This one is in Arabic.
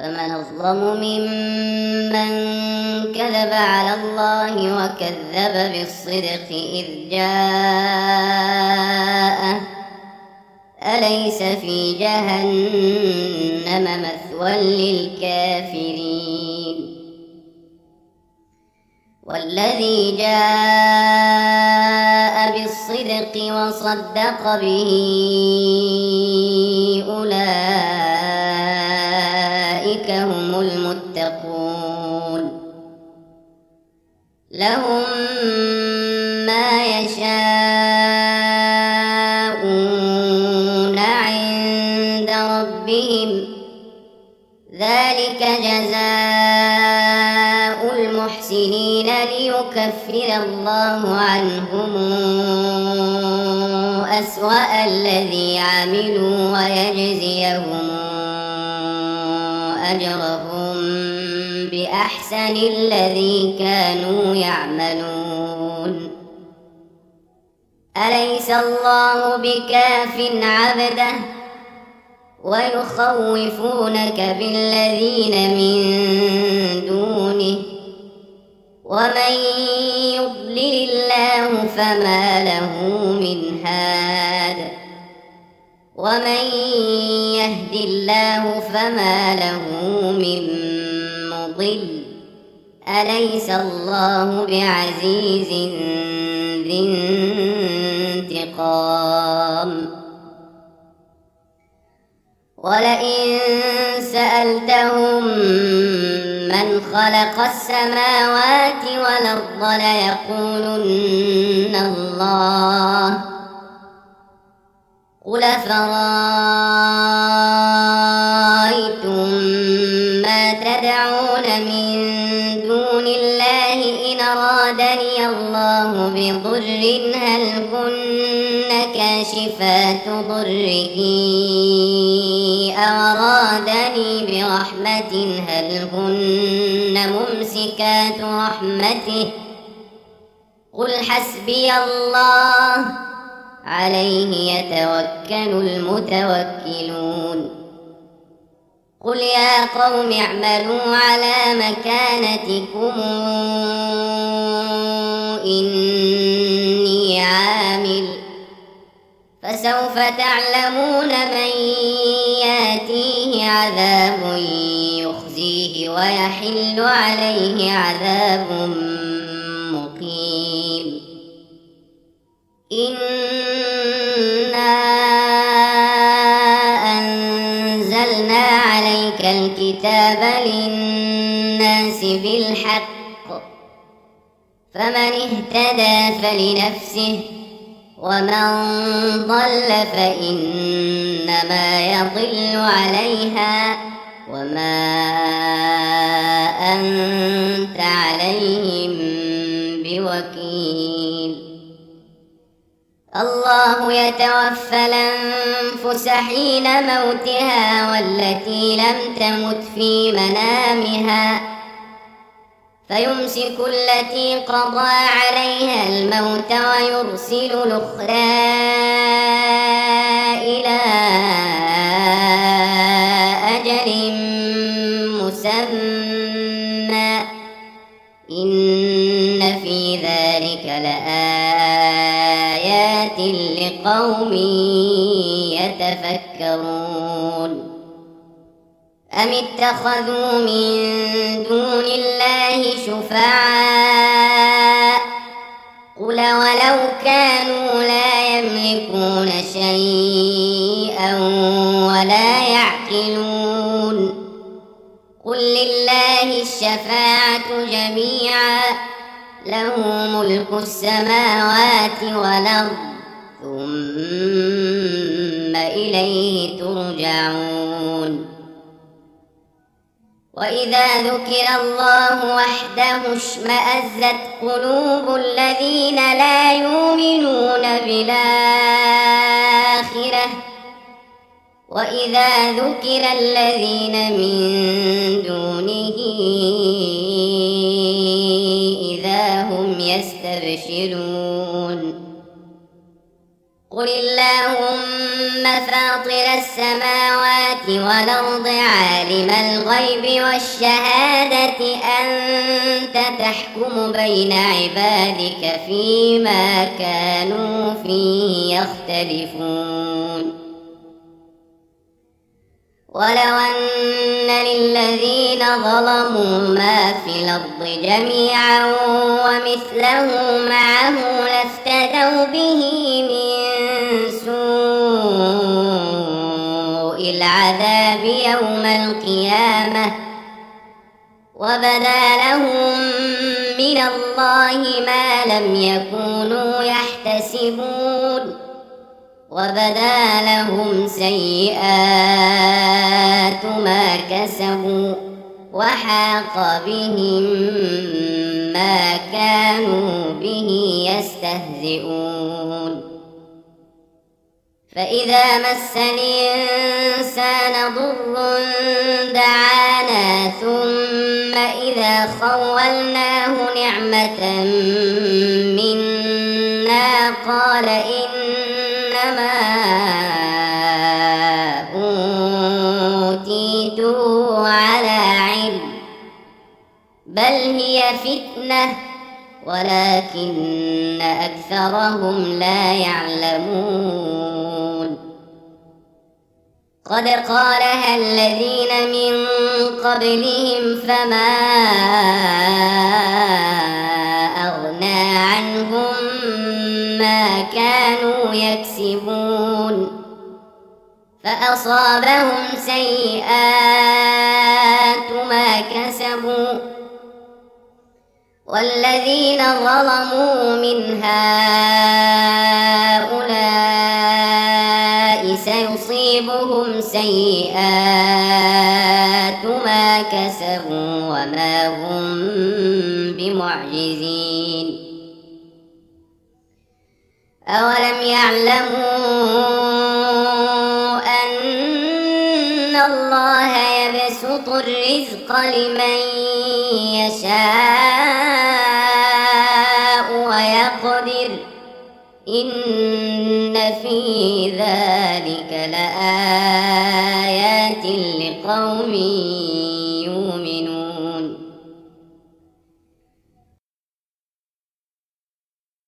فمن أظلم ممن كذب على الله وكذب بالصدق إذ جاءه أليس في جهنم مثوى للكافرين والذي جاء بالصدق وصدق به أولئك هم المتقون لهم ما يشاءون عند ربهم ذلك جزاء المحسنين ليكفر الله عنهم أسوأ الذي عملوا ويجزيهم أجرهم بأحسن الذي كانوا يعملون أليس الله بكاف عبده ويخوفونك بالذين من دونه ومن يضلل الله فما له من هاد ومن يهد الله فما له من مضل أليس الله بعزيز ذي انتقام ولئن سألتهم من خلق السماوات والأرض ليقولن الله قل فرأيتم ما تدعون من دون الله إن أرادني الله بضر هل كن كاشفات ضره أو أرادني برحمة هل كن ممسكات رحمته قل حسبي الله عليه يتوكل المتوكلون قل يا قوم اعملوا على مكانتكم إني عامل فسوف تعلمون من ياتيه عذاب يخزيه ويحل عليه عذاب مقيم إنا أنزلنا عليك الكتاب للناس بالحق فمن اهتدى فلنفسه ومن ضل فإنما يضل عليها وما أنت عليهم بوكيل الله يتوفى الأنفس حين موتها والتي لم تمت في منامها فيمسك التي قضى عليها الموت ويرسل الأخرى إلى أجل مسمى إن في ذلك لآيات لقوم يتفكرون أم اتخذوا من دون الله شفعاء قل ولو كانوا لا يملكون شيئا ولا يعقلون قل لله الشفاعة جميعا له ملك السماوات والأرض ثم إليه ترجعون وإذا ذكر الله وحده اشمأزت قلوب الذين لا يؤمنون بالآخرة وإذا ذكر الذين من دونه إذا هم يستبشرون قل اللهم فاطر السماوات والأرض عالم الغيب والشهادة أنت تحكم بين عبادك فيما كانوا فيه يختلفون ولو أن للذين ظلموا ما في الأرض جميعا ومثله معه لافتدوا به من سوء العذاب يوم القيامة وبدا لهم من الله ما لم يكونوا يحتسبون وبدا لهم سيئات ما كسبوا وحاق بهم ما كانوا به يستهزئون فإذا مس الإنسان ضر دعانا ثم إذا خولناه نعمة منا قال إنما أوتيته على علم بل هي فتنة ولكن أكثرهم لا يعلمون قد قالها الذين من قبلهم فما أغنى عنهم ما كانوا يكسبون فأصابهم سيئات ما كسبوا والذين ظلموا من هؤلاء سيصيبهم سيئات ما كسبوا وما هم بمعجزين أولم يعلموا أن الله يبسط الرزق لمن يشاء ويقدر إن في ذلك لآيات لقوم